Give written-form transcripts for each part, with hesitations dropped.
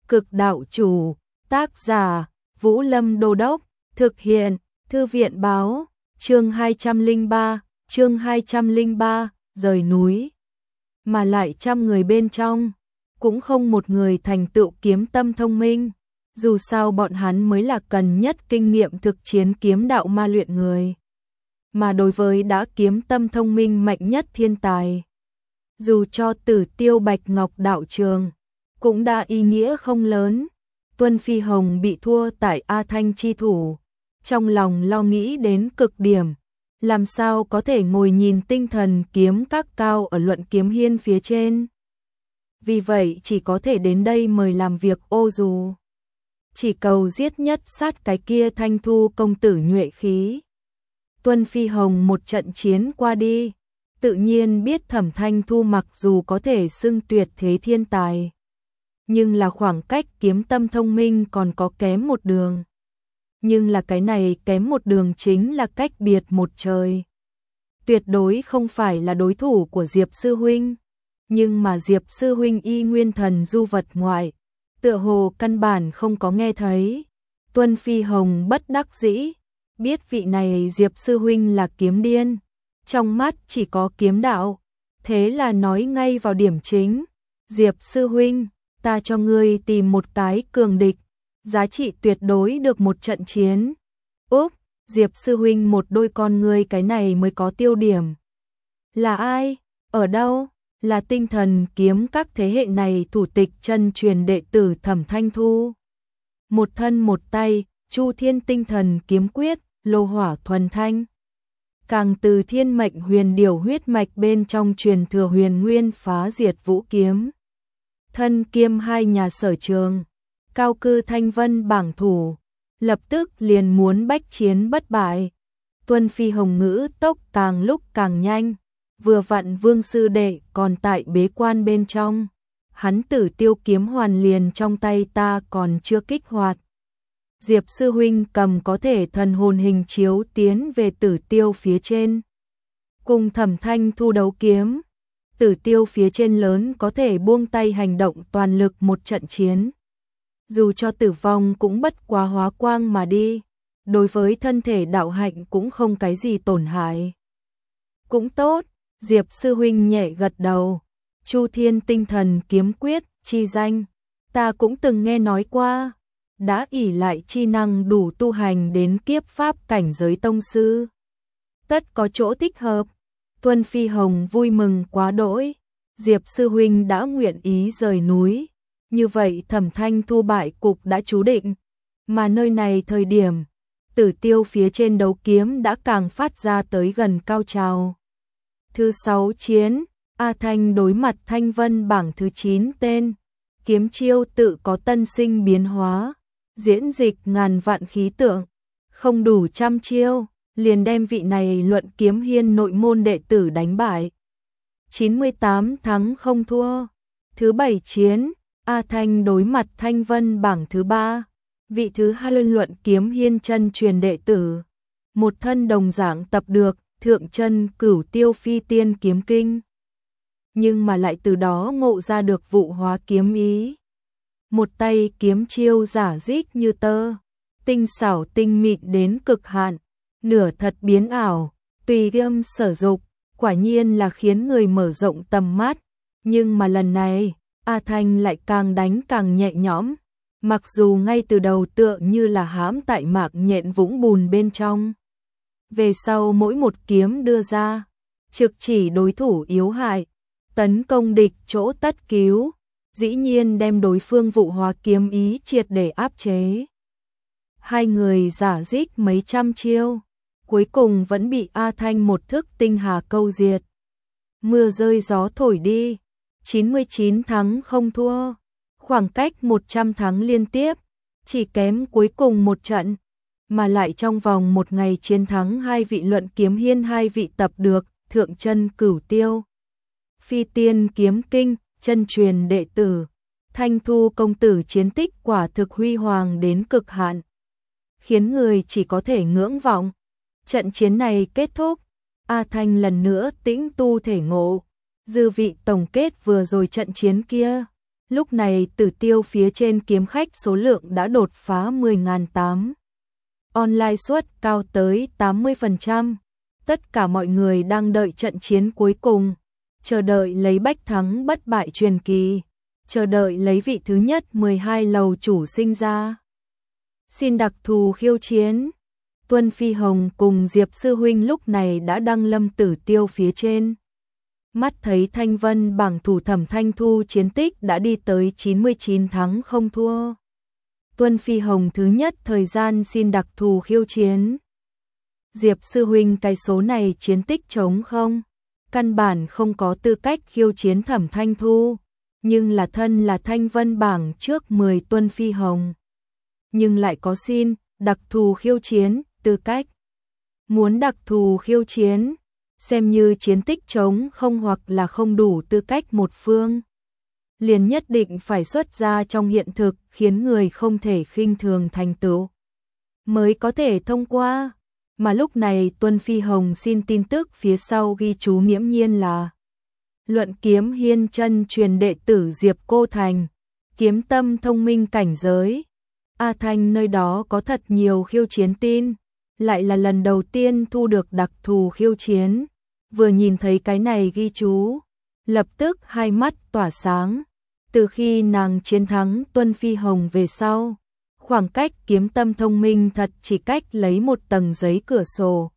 Cực đạo chủ, tác giả, Vũ Lâm Đô Đốc, thực hiện, Thư viện báo, chương 203, rời núi. Mà lại trăm người bên trong, cũng không một người thành tựu kiếm tâm thông minh, dù sao bọn hắn mới là cần nhất kinh nghiệm thực chiến kiếm đạo ma luyện người. Mà đối với đã kiếm tâm thông minh mạnh nhất thiên tài, dù cho Tử Tiêu Bạch Ngọc đạo trường, cũng đã ý nghĩa không lớn. Tuân Phi Hồng bị thua tại A Thanh chi thủ, trong lòng lo nghĩ đến cực điểm, làm sao có thể ngồi nhìn tinh thần kiếm các cao ở luận kiếm hiên phía trên. Vì vậy chỉ có thể đến đây mời làm việc ô dù. Chỉ cầu giết nhất sát cái kia Thanh Thu công tử nhuệ khí. Tuân Phi Hồng một trận chiến qua đi, tự nhiên biết Thẩm Thanh Thu mặc dù có thể xưng tuyệt thế thiên tài, nhưng là khoảng cách kiếm tâm thông minh còn có kém một đường. Nhưng là cái này kém một đường chính là cách biệt một trời. Tuyệt đối không phải là đối thủ của Diệp Sư Huynh, nhưng mà Diệp Sư Huynh y nguyên thần du vật ngoại, tựa hồ căn bản không có nghe thấy. Tuân Phi Hồng bất đắc dĩ, biết vị này Diệp Sư Huynh là kiếm điên, trong mắt chỉ có kiếm đạo, thế là nói ngay vào điểm chính. Diệp Sư Huynh, ta cho ngươi tìm một cái cường địch, giá trị tuyệt đối được một trận chiến. Úp, Diệp Sư Huynh một đôi con ngươi cái này mới có tiêu điểm. Là ai? Ở đâu? Là tinh thần kiếm các thế hệ này thủ tịch chân truyền đệ tử Thẩm Thanh Thu. Một thân một tay, Chu Thiên tinh thần kiếm quyết, lô hỏa thuần thanh. Càng từ thiên mệnh huyền điểu huyết mạch bên trong truyền thừa huyền nguyên phá diệt vũ kiếm. Thân kiêm hai nhà sở trường, cao cư thanh vân bảng thủ, lập tức liền muốn bách chiến bất bại. Tuân Phi Hồng ngữ tốc càng lúc càng nhanh, vừa vặn Vương sư đệ còn tại bế quan bên trong, hắn Tử Tiêu kiếm hoàn liền trong tay ta còn chưa kích hoạt. Diệp Sư Huynh cầm có thể thần hồn hình chiếu tiến về Tử Tiêu phía trên, cùng Thẩm Thanh Thu đấu kiếm. Tử Tiêu phía trên lớn có thể buông tay hành động toàn lực một trận chiến. Dù cho tử vong cũng bất quá hóa quang mà đi, đối với thân thể đạo hạnh cũng không cái gì tổn hại. Cũng tốt, Diệp Sư Huynh nhẹ gật đầu. Chu Thiên tinh thần kiếm quyết, chi danh, ta cũng từng nghe nói qua, đã ỷ lại chi năng đủ tu hành đến kiếp pháp cảnh giới tông sư. Tất có chỗ thích hợp. Tuân Phi Hồng vui mừng quá đỗi, Diệp Sư Huynh đã nguyện ý rời núi, như vậy Thẩm Thanh Thu bại cục đã chú định, mà nơi này thời điểm, Tử Tiêu phía trên đấu kiếm đã càng phát ra tới gần cao trào. Thứ 6 chiến, A Thanh đối mặt Thanh Vân bảng thứ 9 tên, kiếm chiêu tự có tân sinh biến hóa, diễn dịch ngàn vạn khí tượng, không đủ trăm chiêu, liền đem vị này luận kiếm hiên nội môn đệ tử đánh bại. 98 thắng không thua. Thứ 7 chiến, A Thanh đối mặt Thanh Vân bảng thứ 3, vị thứ 2 luận kiếm hiên chân truyền đệ tử, một thân đồng dạng tập được thượng chân Cửu Tiêu Phi Tiên kiếm kinh, nhưng mà lại từ đó ngộ ra được vụ hóa kiếm ý. Một tay kiếm chiêu giả dích như tơ, tinh xảo tinh mịn đến cực hạn, nửa thật biến ảo, tùy tâm sở dục, quả nhiên là khiến người mở rộng tầm mắt. Nhưng mà lần này, A Thanh lại càng đánh càng nhẹ nhõm, mặc dù ngay từ đầu tựa như là hãm tại mạc nhện vũng bùn bên trong. Về sau mỗi một kiếm đưa ra, trực chỉ đối thủ yếu hại, tấn công địch chỗ tất cứu, dĩ nhiên đem đối phương vụ hóa kiếm ý triệt để áp chế. Hai người giả dích mấy trăm chiêu, cuối cùng vẫn bị A Thanh một thức tinh hà câu diệt. Mưa rơi gió thổi đi, 99 thắng không thua, khoảng cách 100 thắng liên tiếp, chỉ kém cuối cùng một trận, mà lại trong vòng một ngày chiến thắng hai vị luận kiếm hiên, hai vị tập được thượng chân Cửu Tiêu Phi Tiên kiếm kinh chân truyền đệ tử. Thanh Thu công tử chiến tích quả thực huy hoàng đến cực hạn, khiến người chỉ có thể ngưỡng vọng. Trận chiến này kết thúc, A Thanh lần nữa tĩnh tu thể ngộ, dư vị tổng kết vừa rồi trận chiến kia, Lúc này Tử Tiêu phía trên kiếm khách số lượng đã đột phá 10.800. Online suất cao tới 80%. Tất cả mọi người đang đợi trận chiến cuối cùng, chờ đợi lấy bách thắng bất bại truyền kỳ, chờ đợi lấy vị thứ nhất 12 lầu chủ sinh ra. Xin đặc thù khiêu chiến. Tuân Phi Hồng cùng Diệp Sư Huynh lúc này đã đăng lâm Tử Tiêu phía trên. Mắt thấy Thanh Vân bảng thủ Thẩm Thanh Thu chiến tích đã đi tới 99 thắng không thua. Tuân Phi Hồng thứ nhất thời gian xin đặc thù khiêu chiến. Diệp Sư Huynh cái số này chiến tích trống không, căn bản không có tư cách khiêu chiến Thẩm Thanh Thu, nhưng là thân là Thanh Vân bảng trước 10 Tuân Phi Hồng, nhưng lại có xin đặc thù khiêu chiến tư cách. Muốn đặc thù khiêu chiến, xem như chiến tích trống không hoặc là không đủ tư cách một phương, liền nhất định phải xuất ra trong hiện thực khiến người không thể khinh thường thành tựu mới có thể thông qua. Mà lúc này Tuân Phi Hồng xin tin tức phía sau ghi chú nghiễm nhiên là Luận Kiếm Hiên chân truyền đệ tử Diệp Cô Thành, kiếm tâm thông minh cảnh giới. A Thanh nơi đó có thật nhiều khiêu chiến tin, lại là lần đầu tiên thu được đặc thù khiêu chiến. Vừa nhìn thấy cái này ghi chú, lập tức hai mắt tỏa sáng. Từ khi nàng chiến thắng Tuân Phi Hồng về sau, khoảng cách kiếm tâm thông minh thật chỉ cách lấy một tầng giấy cửa sổ.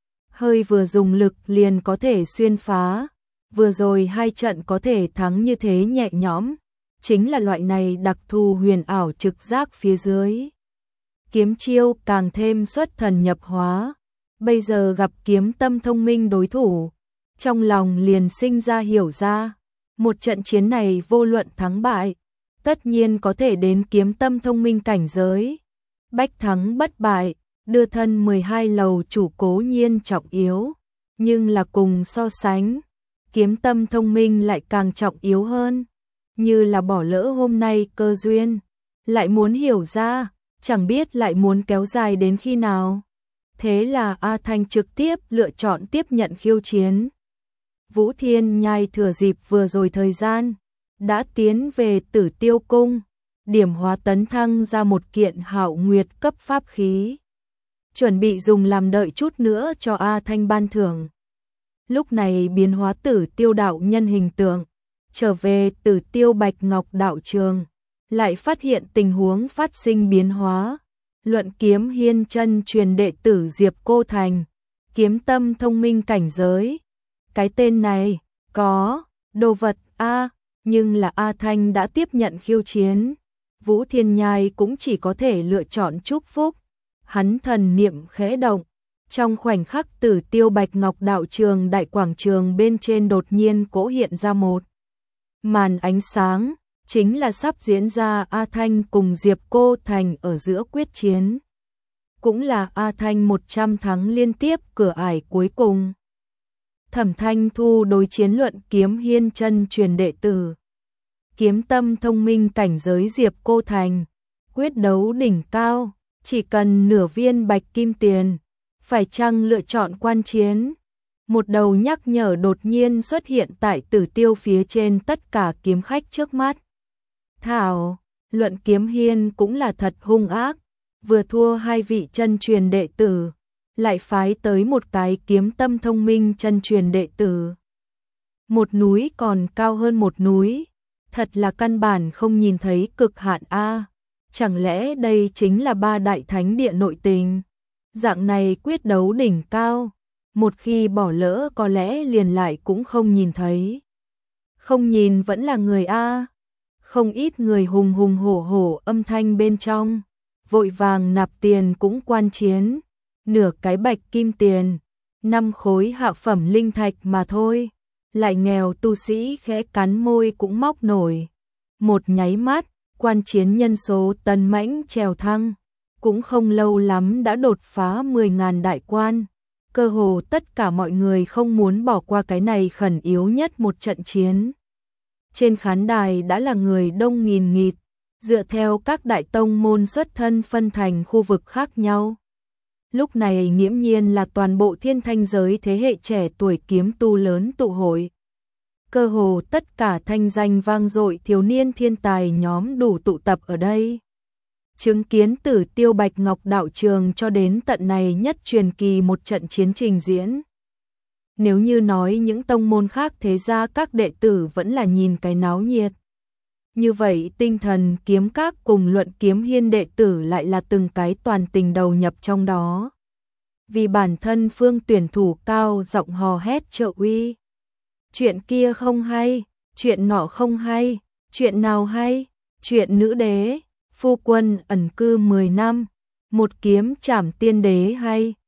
Hơi vừa dùng lực liền có thể xuyên phá, vừa rồi hai trận có thể thắng như thế nhẹ nhõm, chính là loại này đặc thù huyền ảo trực giác phía dưới. Kiếm chiêu càng thêm xuất thần nhập hóa, bây giờ gặp kiếm tâm thông minh đối thủ, trong lòng liền sinh ra hiểu ra, một trận chiến này vô luận thắng bại, tất nhiên có thể đến kiếm tâm thông minh cảnh giới. Bách thắng bất bại, đưa thân 12 lầu chủ cố nhiên trọng yếu, nhưng là cùng so sánh, kiếm tâm thông minh lại càng trọng yếu hơn. Như là bỏ lỡ hôm nay cơ duyên, lại muốn hiểu ra, chẳng biết lại muốn kéo dài đến khi nào. Thế là A Thanh trực tiếp lựa chọn tiếp nhận khiêu chiến. Vũ Thiên Nhai thừa dịp vừa rồi thời gian, đã tiến về Tử Tiêu Cung, điểm hóa tấn thăng ra một kiện Hạo Nguyệt cấp pháp khí, chuẩn bị dùng làm đợi chút nữa cho A Thanh ban thưởng. Lúc này biến hóa Tử Tiêu đạo nhân hình tượng, trở về Tử Tiêu Bạch Ngọc đạo trường, lại phát hiện tình huống phát sinh biến hóa. Luận Kiếm Hiên chân truyền đệ tử Diệp Cô Thành, kiếm tâm thông minh cảnh giới. Cái tên này có đồ vật A, nhưng là A Thanh đã tiếp nhận khiêu chiến. Vũ Thiên Nhai cũng chỉ có thể lựa chọn chúc phúc. Hắn thần niệm khẽ động, trong khoảnh khắc Tử Tiêu Bạch Ngọc đạo trường đại quảng trường bên trên đột nhiên cỗ hiện ra một màn ánh sáng, chính là sắp diễn ra A Thanh cùng Diệp Cô Thành ở giữa quyết chiến. Cũng là A Thanh 100 thắng liên tiếp cửa ải cuối cùng. Thẩm Thanh Thu đối chiến Luận Kiếm Hiên chân truyền đệ tử, kiếm tâm thông minh cảnh giới Diệp Cô Thành, quyết đấu đỉnh cao, chỉ cần nửa viên bạch kim tiền, phải chăng lựa chọn quan chiến. Một đầu nhắc nhở đột nhiên xuất hiện tại Tử Tiêu phía trên tất cả kiếm khách trước mắt. Thảo, Luận Kiếm Hiên cũng là thật hung ác, vừa thua hai vị chân truyền đệ tử, lại phái tới một cái kiếm tâm thông minh chân truyền đệ tử. Một núi còn cao hơn một núi, thật là căn bản không nhìn thấy cực hạn A. Chẳng lẽ đây chính là ba đại thánh địa nội tình? Dạng này quyết đấu đỉnh cao, một khi bỏ lỡ có lẽ liền lại cũng không nhìn thấy. Không nhìn vẫn là người A. Không ít người hùng hùng hổ hổ âm thanh bên trong, vội vàng nạp tiền cũng quan chiến. Nửa cái bạch kim tiền, 5 khối hạ phẩm linh thạch mà thôi, lại nghèo tu sĩ khẽ cắn môi cũng móc nổi. Một nháy mắt, quan chiến nhân số tấn mãnh trèo thăng, cũng không lâu lắm đã đột phá 10.000 đại quan. Cơ hồ tất cả mọi người không muốn bỏ qua cái này khẩn yếu nhất một trận chiến. Trên khán đài đã là người đông nghìn nghịt, dựa theo các đại tông môn xuất thân phân thành khu vực khác nhau. Lúc này nghiễm nhiên là toàn bộ thiên thanh giới thế hệ trẻ tuổi kiếm tu lớn tụ hội. cơ hồ tất cả thanh danh vang dội thiếu niên thiên tài nhóm đủ tụ tập ở đây. Chứng kiến Tử Tiêu Bạch Ngọc đạo trường cho đến tận này nhất truyền kỳ một trận chiến trình diễn. Nếu như nói những tông môn khác thế ra các đệ tử vẫn là nhìn cái náo nhiệt. Như vậy Tinh Thần Kiếm Các cùng Luận Kiếm Hiên đệ tử lại là từng cái toàn tình đầu nhập trong đó. Vì bản thân phương tuyển thủ cao giọng hò hét trợ uy. Chuyện kia không hay, chuyện nọ không hay, chuyện nào hay, chuyện nữ đế, phu quân ẩn cư 10 năm, một kiếm trảm tiên đế hay.